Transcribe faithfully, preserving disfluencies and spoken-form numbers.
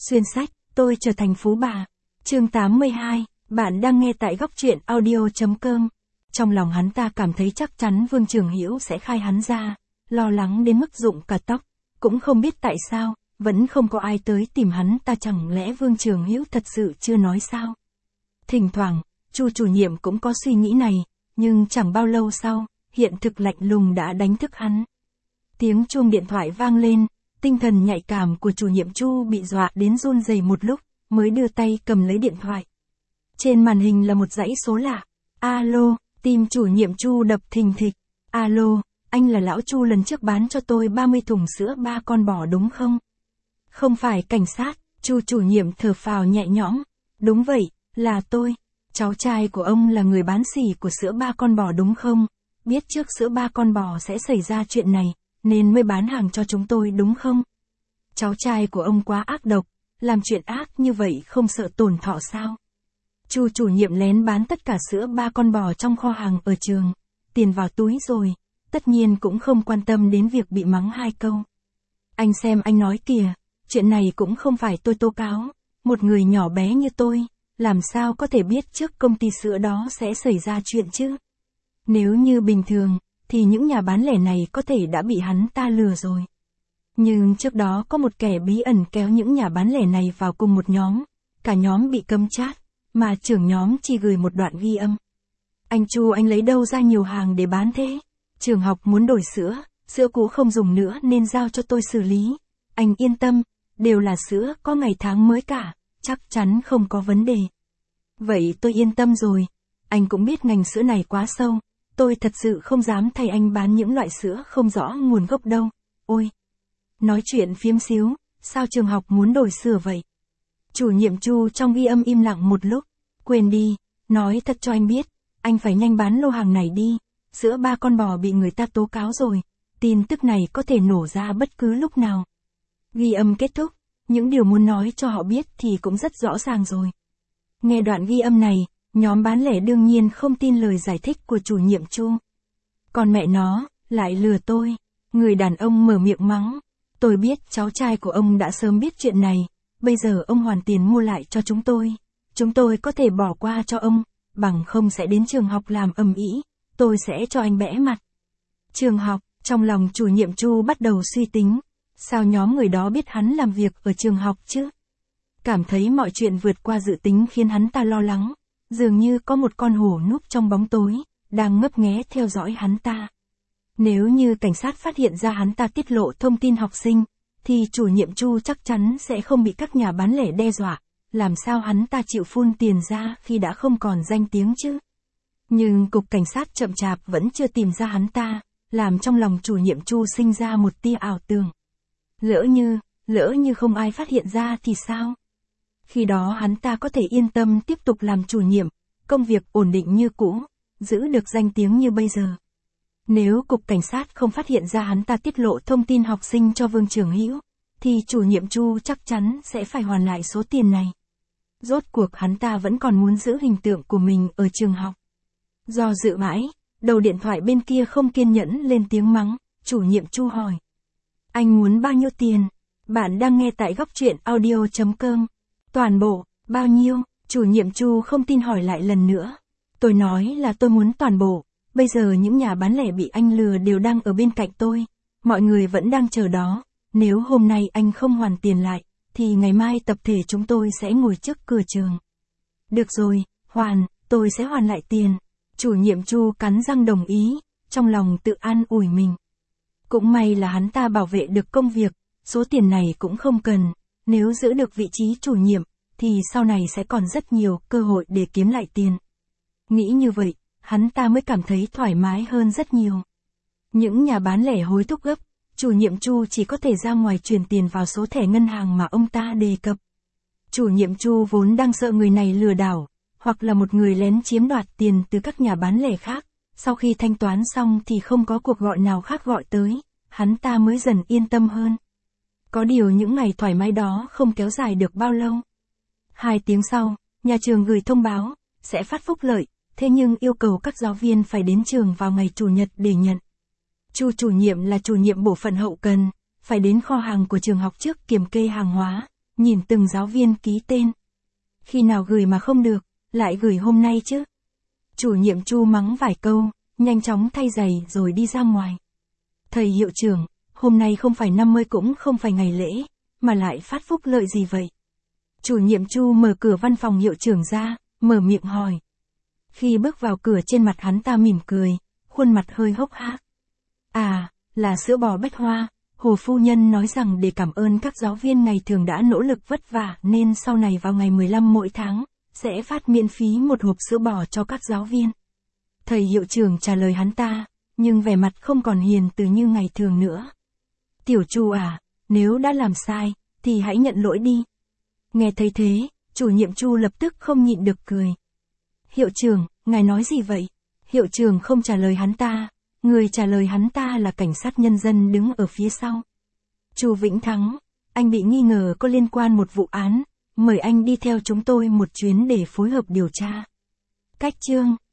Xuyên sách, tôi trở thành phú bà. Chương tám mươi hai, bạn đang nghe tại góc truyện audio.com. Trong lòng hắn ta cảm thấy chắc chắn Vương Trường Hữu sẽ khai hắn ra, lo lắng đến mức rụng cả tóc, cũng không biết tại sao, vẫn không có ai tới tìm hắn ta, chẳng lẽ Vương Trường Hữu thật sự chưa nói sao? Thỉnh thoảng, Chu chủ nhiệm cũng có suy nghĩ này, nhưng chẳng bao lâu sau, hiện thực lạnh lùng đã đánh thức hắn. Tiếng chuông điện thoại vang lên, tinh thần nhạy cảm của chủ nhiệm Chu bị dọa đến run rẩy một lúc, mới đưa tay cầm lấy điện thoại. Trên màn hình là một dãy số lạ. Alo, tim chủ nhiệm Chu đập thình thịch. Alo, anh là lão Chu lần trước bán cho tôi ba mươi thùng sữa ba con bò đúng không? Không phải cảnh sát, Chu chủ nhiệm thở phào nhẹ nhõm. Đúng vậy, là tôi. Cháu trai của ông là người bán xỉ của sữa ba con bò đúng không? Biết trước sữa ba con bò sẽ xảy ra chuyện này, nên mới bán hàng cho chúng tôi đúng không? Cháu trai của ông quá ác độc, làm chuyện ác như vậy không sợ tổn thọ sao? Chu chủ nhiệm lén bán tất cả sữa ba con bò trong kho hàng ở trường, tiền vào túi rồi, tất nhiên cũng không quan tâm đến việc bị mắng hai câu. Anh xem anh nói kìa, chuyện này cũng không phải tôi tố cáo, một người nhỏ bé như tôi, làm sao có thể biết trước công ty sữa đó sẽ xảy ra chuyện chứ? Nếu như bình thường, thì những nhà bán lẻ này có thể đã bị hắn ta lừa rồi. Nhưng trước đó có một kẻ bí ẩn kéo những nhà bán lẻ này vào cùng một nhóm, cả nhóm bị cấm chat, mà trưởng nhóm chỉ gửi một đoạn ghi âm. Anh Chu, anh lấy đâu ra nhiều hàng để bán thế? Trường học muốn đổi sữa, sữa cũ không dùng nữa nên giao cho tôi xử lý. Anh yên tâm, đều là sữa có ngày tháng mới cả, chắc chắn không có vấn đề. Vậy tôi yên tâm rồi, anh cũng biết ngành sữa này quá sâu, tôi thật sự không dám thay anh bán những loại sữa không rõ nguồn gốc đâu. Ôi! Nói chuyện phiếm xíu, sao trường học muốn đổi sữa vậy? Chủ nhiệm Chu trong ghi âm im lặng một lúc, quên đi, nói thật cho anh biết, anh phải nhanh bán lô hàng này đi, sữa ba con bò bị người ta tố cáo rồi, tin tức này có thể nổ ra bất cứ lúc nào. Ghi âm kết thúc, những điều muốn nói cho họ biết thì cũng rất rõ ràng rồi. Nghe đoạn ghi âm này, nhóm bán lẻ đương nhiên không tin lời giải thích của chủ nhiệm Chu. Còn mẹ nó, lại lừa tôi, người đàn ông mở miệng mắng. Tôi biết cháu trai của ông đã sớm biết chuyện này, bây giờ ông hoàn tiền mua lại cho chúng tôi. Chúng tôi có thể bỏ qua cho ông, bằng không sẽ đến trường học làm ầm ĩ, tôi sẽ cho anh bẽ mặt. Trường học, trong lòng chủ nhiệm Chu bắt đầu suy tính, sao nhóm người đó biết hắn làm việc ở trường học chứ? Cảm thấy mọi chuyện vượt qua dự tính khiến hắn ta lo lắng, dường như có một con hổ núp trong bóng tối, đang ngấp nghé theo dõi hắn ta. Nếu như cảnh sát phát hiện ra hắn ta tiết lộ thông tin học sinh, thì chủ nhiệm Chu chắc chắn sẽ không bị các nhà bán lẻ đe dọa, làm sao hắn ta chịu phun tiền ra khi đã không còn danh tiếng chứ? Nhưng cục cảnh sát chậm chạp vẫn chưa tìm ra hắn ta, làm trong lòng chủ nhiệm Chu sinh ra một tia ảo tưởng. Lỡ như, lỡ như không ai phát hiện ra thì sao? Khi đó hắn ta có thể yên tâm tiếp tục làm chủ nhiệm, công việc ổn định như cũ, giữ được danh tiếng như bây giờ. Nếu cục cảnh sát không phát hiện ra hắn ta tiết lộ thông tin học sinh cho Vương Trường Hữu, thì chủ nhiệm Chu chắc chắn sẽ phải hoàn lại số tiền này. Rốt cuộc hắn ta vẫn còn muốn giữ hình tượng của mình ở trường học. Do dự mãi, đầu điện thoại bên kia không kiên nhẫn lên tiếng mắng, chủ nhiệm Chu hỏi. Anh muốn bao nhiêu tiền? Bạn đang nghe tại góc truyện audio.com. Toàn bộ, bao nhiêu? Chủ nhiệm Chu không tin hỏi lại lần nữa. Tôi nói là tôi muốn toàn bộ. Bây giờ những nhà bán lẻ bị anh lừa đều đang ở bên cạnh tôi. Mọi người vẫn đang chờ đó. Nếu hôm nay anh không hoàn tiền lại, thì ngày mai tập thể chúng tôi sẽ ngồi trước cửa trường. Được rồi, hoàn, tôi sẽ hoàn lại tiền. Chủ nhiệm Chu cắn răng đồng ý, trong lòng tự an ủi mình. Cũng may là hắn ta bảo vệ được công việc, số tiền này cũng không cần. Nếu giữ được vị trí chủ nhiệm, thì sau này sẽ còn rất nhiều cơ hội để kiếm lại tiền. Nghĩ như vậy, hắn ta mới cảm thấy thoải mái hơn rất nhiều. Những nhà bán lẻ hối thúc gấp, chủ nhiệm Chu chỉ có thể ra ngoài chuyển tiền vào số thẻ ngân hàng mà ông ta đề cập. Chủ nhiệm Chu vốn đang sợ người này lừa đảo, hoặc là một người lén chiếm đoạt tiền từ các nhà bán lẻ khác, sau khi thanh toán xong thì không có cuộc gọi nào khác gọi tới, hắn ta mới dần yên tâm hơn. Có điều những ngày thoải mái đó không kéo dài được bao lâu. Hai tiếng sau, nhà trường gửi thông báo, sẽ phát phúc lợi, thế nhưng yêu cầu các giáo viên phải đến trường vào ngày Chủ nhật để nhận. Chu chủ nhiệm là chủ nhiệm bộ phận hậu cần, phải đến kho hàng của trường học trước kiểm kê hàng hóa, nhìn từng giáo viên ký tên. Khi nào gửi mà không được, lại gửi hôm nay chứ. Chủ nhiệm Chu mắng vài câu, nhanh chóng thay giày rồi đi ra ngoài. Thầy hiệu trưởng, hôm nay không phải năm mươi cũng không phải ngày lễ, mà lại phát phúc lợi gì vậy? Chủ nhiệm Chu mở cửa văn phòng hiệu trưởng ra, mở miệng hỏi. Khi bước vào cửa trên mặt hắn ta mỉm cười, khuôn mặt hơi hốc hác. À, là sữa bò Bách Hoa, Hồ phu nhân nói rằng để cảm ơn các giáo viên ngày thường đã nỗ lực vất vả nên sau này vào ngày mười lăm mỗi tháng, sẽ phát miễn phí một hộp sữa bò cho các giáo viên. Thầy hiệu trưởng trả lời hắn ta, nhưng vẻ mặt không còn hiền từ như ngày thường nữa. Tiểu Chu à, nếu đã làm sai, thì hãy nhận lỗi đi. Nghe thấy thế, chủ nhiệm Chu lập tức không nhịn được cười. Hiệu trưởng, ngài nói gì vậy? Hiệu trưởng không trả lời hắn ta, người trả lời hắn ta là cảnh sát nhân dân đứng ở phía sau. Chu Vĩnh Thắng, anh bị nghi ngờ có liên quan một vụ án, mời anh đi theo chúng tôi một chuyến để phối hợp điều tra. Cách chương